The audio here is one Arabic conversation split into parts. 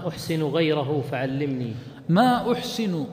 ما أحسن غيره فعلمني. ما أحسن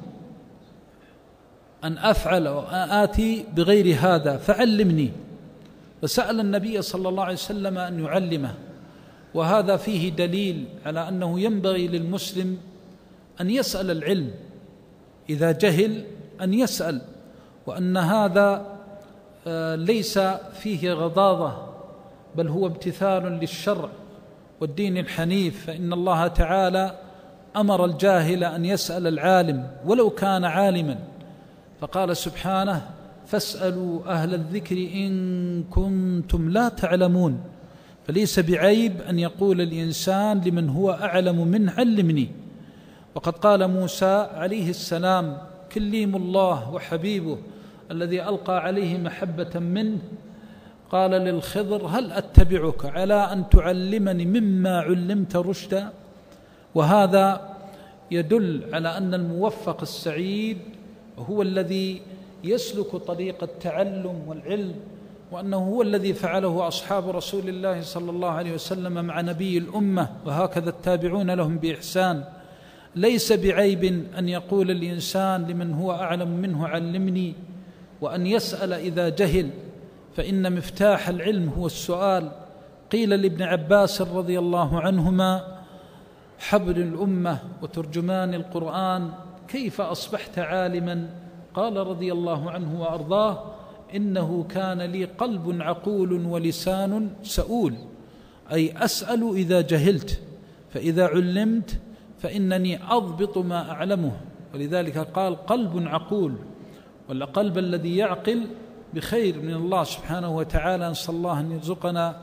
أن أفعل وآتي بغير هذا فعلمني. وسأل النبي صلى الله عليه وسلم أن يعلمه، وهذا فيه دليل على أنه ينبغي للمسلم أن يسأل العلم إذا جهل، أن يسأل، وأن هذا ليس فيه غضاضة، بل هو امتثال للشرع والدين الحنيف. فإن الله تعالى أمر الجاهل أن يسأل العالم ولو كان عالما، فقال سبحانه: فاسألوا أهل الذكر إن كنتم لا تعلمون. فليس بعيب أن يقول الإنسان لمن هو أعلم منه: علمني. وقد قال موسى عليه السلام كليم الله وحبيبه الذي ألقى عليه محبة منه، قال للخضر: هل أتبعك على أن تعلمني مما علمت رشدا؟ وهذا يدل على أن الموفق السعيد هو الذي يسلك طريق التعلم والعلم، وأنه هو الذي فعله أصحاب رسول الله صلى الله عليه وسلم مع نبي الأمة، وهكذا التابعون لهم بإحسان. ليس بعيب أن يقول الإنسان لمن هو أعلم منه: علمني، وأن يسأل إذا جهل، فإن مفتاح العلم هو السؤال. قيل لابن عباس رضي الله عنهما: حبر الأمة وترجمان القرآن، كيف أصبحت عالما؟ قال رضي الله عنه وأرضاه: إنه كان لي قلب عقول ولسان سؤول، أي أسأل إذا جهلت، فإذا علمت فإنني أضبط ما أعلمه. ولذلك قال: قلب عقول، والقلب الذي يعقل بخير من الله سبحانه وتعالى. نسأل الله أن يرزقنا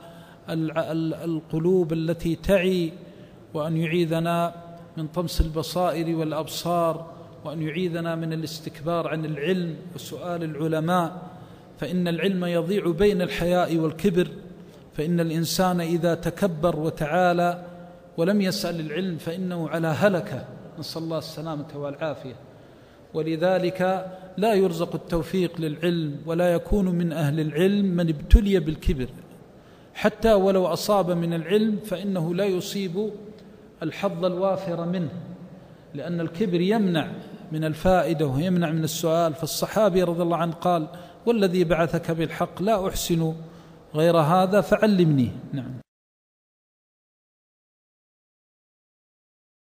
القلوب التي تعي، وأن يعيذنا من طمس البصائر والأبصار، وأن يعيذنا من الاستكبار عن العلم وسؤال العلماء، فإن العلم يضيع بين الحياء والكبر. فإن الإنسان إذا تكبر وتعالى ولم يسأل العلم فإنه على هلكة، نسأل الله السلامة والعافية. ولذلك لا يرزق التوفيق للعلم، ولا يكون من أهل العلم من ابتلي بالكبر، حتى ولو أصاب من العلم فإنه لا يصيب الحظ الوافر منه، لأن الكبر يمنع من الفائدة ويمنع من السؤال. فالصحابي رضي الله عنه قال: والذي بعثك بالحق لا أحسن غير هذا فعلمني. نعم.